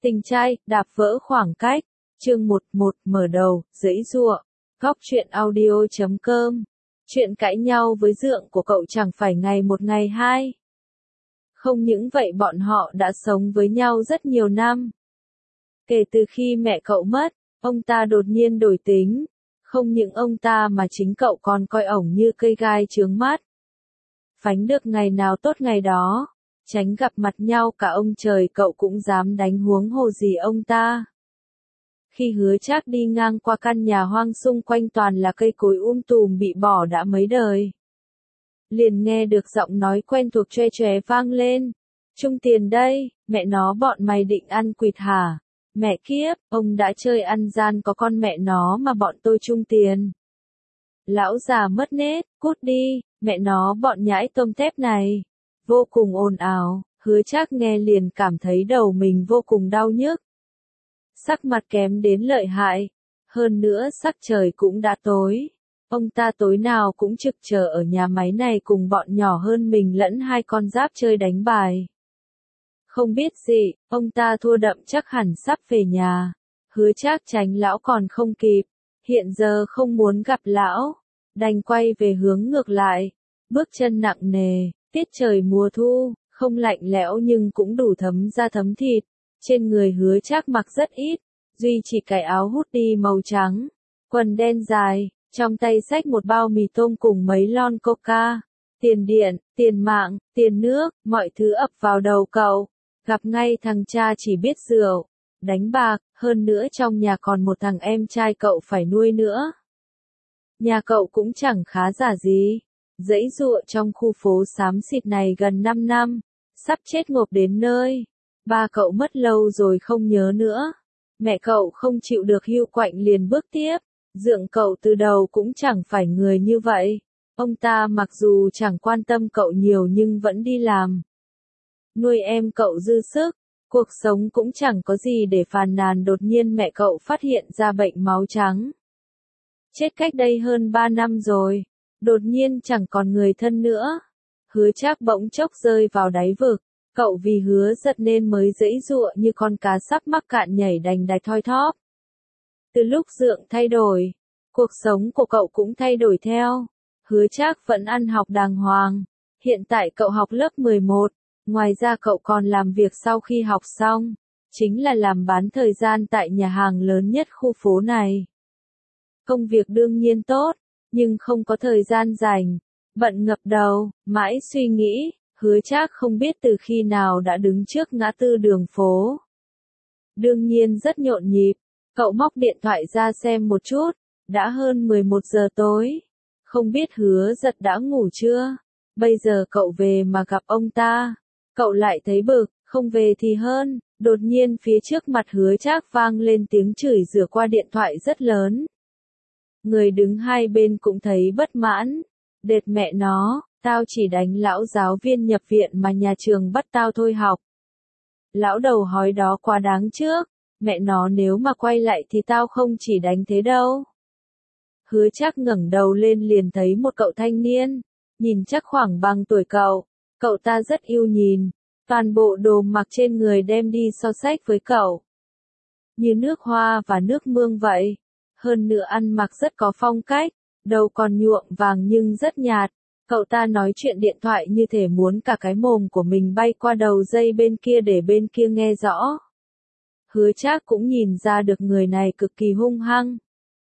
Tình trai, đạp vỡ khoảng cách. Chương 11, mở đầu, giãy giụa. Góc truyện audio.com. Chuyện cãi nhau với dượng của cậu chẳng phải ngày một ngày hai. Không những vậy bọn họ đã sống với nhau rất nhiều năm. Kể từ khi mẹ cậu mất, ông ta đột nhiên đổi tính. Không những ông ta mà chính cậu còn coi ổng như cây gai chướng mắt. Phánh được ngày nào tốt ngày đó. Tránh gặp mặt nhau cả ông trời cậu cũng dám đánh, huống hồ gì ông ta. Khi Hứa Trác đi ngang qua căn nhà hoang xung quanh toàn là cây cối tùm bị bỏ đã mấy đời. Liền nghe được giọng nói quen thuộc choe choé vang lên. Trung tiền đây, mẹ nó bọn mày định ăn quỵt hả? Mẹ kiếp, ông đã chơi ăn gian có con mẹ nó mà bọn tôi trung tiền. Lão già mất nết, cút đi, mẹ nó bọn nhãi tôm tép này. Vô cùng ồn ào, Hứa Trác nghe liền cảm thấy đầu mình vô cùng đau nhức. Sắc mặt kém đến lợi hại, hơn nữa sắc trời cũng đã tối. Ông ta tối nào cũng trực chờ ở nhà máy này cùng bọn nhỏ hơn mình lẫn hai con giáp chơi đánh bài. Không biết gì, ông ta thua đậm chắc hẳn sắp về nhà. Hứa Trác tránh lão còn không kịp, hiện giờ không muốn gặp lão, đành quay về hướng ngược lại, bước chân nặng nề. Tiết trời mùa thu, không lạnh lẽo nhưng cũng đủ thấm da thấm thịt. Trên người Hứa Trác mặc rất ít, duy chỉ cái áo hoodie màu trắng, quần đen dài, trong tay xách một bao mì tôm cùng mấy lon coca. Tiền điện, tiền mạng, tiền nước, mọi thứ ập vào đầu cậu. Gặp ngay thằng cha chỉ biết rượu, đánh bạc, hơn nữa trong nhà còn một thằng em trai cậu phải nuôi nữa. Nhà cậu cũng chẳng khá giả gì. Giãy giụa trong khu phố xám xịt này gần 5 năm, sắp chết ngộp đến nơi. Ba cậu mất lâu rồi không nhớ nữa. Mẹ cậu không chịu được hiu quạnh liền bước tiếp. Dượng cậu từ đầu cũng chẳng phải người như vậy. Ông ta mặc dù chẳng quan tâm cậu nhiều nhưng vẫn đi làm. Nuôi em cậu dư sức, cuộc sống cũng chẳng có gì để phàn nàn. Đột nhiên mẹ cậu phát hiện ra bệnh máu trắng. Chết cách đây hơn 3 năm rồi. Đột nhiên chẳng còn người thân nữa. Hứa Trác bỗng chốc rơi vào đáy vực. Cậu vì Hứa giật nên mới giãy giụa như con cá sắp mắc cạn nhảy đành đạch thoi thóp. Từ lúc dượng thay đổi, cuộc sống của cậu cũng thay đổi theo. Hứa Trác vẫn ăn học đàng hoàng. Hiện tại cậu học lớp 11. Ngoài ra cậu còn làm việc sau khi học xong. Chính là làm bán thời gian tại nhà hàng lớn nhất khu phố này. Công việc đương nhiên tốt. Nhưng không có thời gian rảnh, bận ngập đầu, mãi suy nghĩ, Hứa Trác không biết từ khi nào đã đứng trước ngã tư đường phố. Đương nhiên rất nhộn nhịp, cậu móc điện thoại ra xem một chút, đã hơn 11 giờ tối. Không biết Hứa giật đã ngủ chưa? Bây giờ cậu về mà gặp ông ta, cậu lại thấy bực, không về thì hơn. Đột nhiên phía trước mặt Hứa Trác vang lên tiếng chửi rủa qua điện thoại rất lớn. Người đứng hai bên cũng thấy bất mãn. Đệt mẹ nó, tao chỉ đánh lão giáo viên nhập viện mà nhà trường bắt tao thôi học. Lão đầu hói đó quá đáng trước, mẹ nó nếu mà quay lại thì tao không chỉ đánh thế đâu. Hứa Trác ngẩng đầu lên liền thấy một cậu thanh niên, nhìn chắc khoảng bằng tuổi cậu ta rất yêu nhìn, toàn bộ đồ mặc trên người đem đi so sánh với cậu. Như nước hoa và nước mương vậy. Hơn nữa ăn mặc rất có phong cách, đầu còn nhuộm vàng nhưng rất nhạt. Cậu ta nói chuyện điện thoại như thể muốn cả cái mồm của mình bay qua đầu dây bên kia để bên kia nghe rõ. Hứa Trác cũng nhìn ra được người này cực kỳ hung hăng.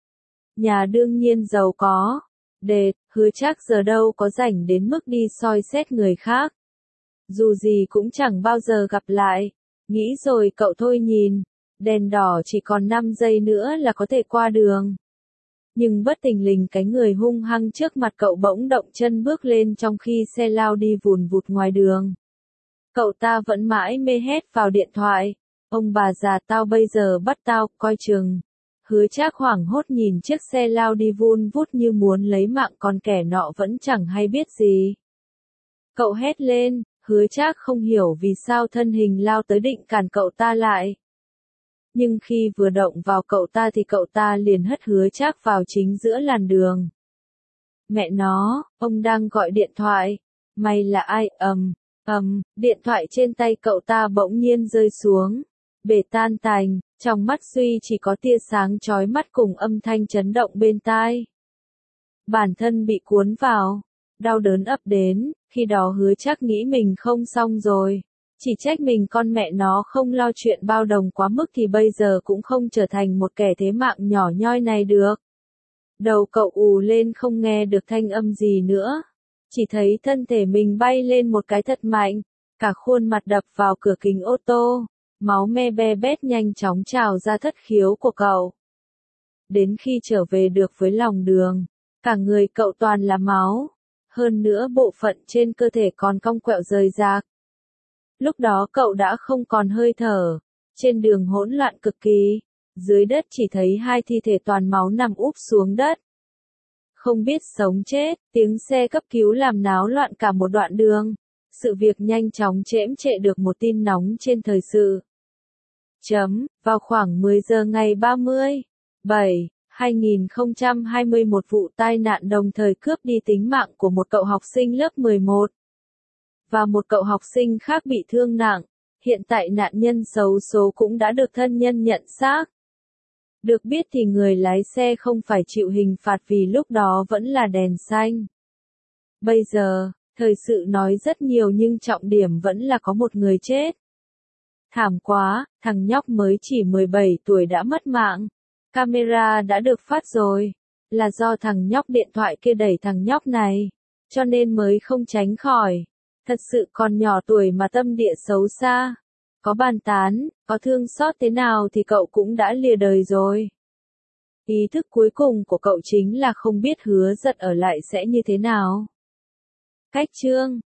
Nhà đương nhiên giàu có. Hứa Trác giờ đâu có rảnh đến mức đi soi xét người khác. Dù gì cũng chẳng bao giờ gặp lại. Nghĩ rồi cậu thôi nhìn. Đèn đỏ chỉ còn 5 giây nữa là có thể qua đường. Nhưng bất thình lình cái người hung hăng trước mặt cậu bỗng động chân bước lên trong khi xe lao đi vùn vụt ngoài đường. Cậu ta vẫn mãi mê hét vào điện thoại. Ông bà già tao bây giờ bắt tao, coi chừng. Hứa Trác hoảng hốt nhìn chiếc xe lao đi vun vút như muốn lấy mạng còn kẻ nọ vẫn chẳng hay biết gì. Cậu hét lên, Hứa Trác không hiểu vì sao thân hình lao tới định cản cậu ta lại. Nhưng khi vừa động vào cậu ta thì cậu ta liền hất Hứa Trác vào chính giữa làn đường. Mẹ nó, ông đang gọi điện thoại. Mày là ai? Điện thoại trên tay cậu ta bỗng nhiên rơi xuống. bể tan tành, trong mắt Duy chỉ có tia sáng chói mắt cùng âm thanh chấn động bên tai. Bản thân bị cuốn vào, đau đớn ập đến, khi đó Hứa Trác nghĩ mình không xong rồi. Chỉ trách mình con mẹ nó không lo chuyện bao đồng quá mức thì bây giờ cũng không trở thành một kẻ thế mạng nhỏ nhoi này được. Đầu cậu ù lên không nghe được thanh âm gì nữa. Chỉ thấy thân thể mình bay lên một cái thật mạnh, cả khuôn mặt đập vào cửa kính ô tô, máu me be bét nhanh chóng trào ra thất khiếu của cậu. Đến khi trở về được với lòng đường, cả người cậu toàn là máu, hơn nữa bộ phận trên cơ thể còn cong quẹo rời rạc. Lúc đó cậu đã không còn hơi thở, trên đường hỗn loạn cực kỳ, dưới đất chỉ thấy hai thi thể toàn máu nằm úp xuống đất. Không biết sống chết, tiếng xe cấp cứu làm náo loạn cả một đoạn đường. Sự việc nhanh chóng chễm trệ được một tin nóng trên thời sự. Vào khoảng 10 giờ ngày 30/7/2020 một vụ tai nạn đồng thời cướp đi tính mạng của một cậu học sinh lớp 11. Và một cậu học sinh khác bị thương nặng. Hiện tại nạn nhân xấu số cũng đã được thân nhân nhận xác. Được biết thì người lái xe không phải chịu hình phạt vì lúc đó vẫn là đèn xanh. Bây giờ, thời sự nói rất nhiều nhưng trọng điểm vẫn là có một người chết. Thảm quá, thằng nhóc mới chỉ 17 tuổi đã mất mạng. Camera đã được phát rồi. Là do thằng nhóc điện thoại kia đẩy thằng nhóc này. Cho nên mới không tránh khỏi. Thật sự còn nhỏ tuổi mà tâm địa xấu xa. Có bàn tán, có thương xót thế nào thì cậu cũng đã lìa đời rồi. Ý thức cuối cùng của cậu chính là không biết Hứa Giật ở lại sẽ như thế nào. Cách chương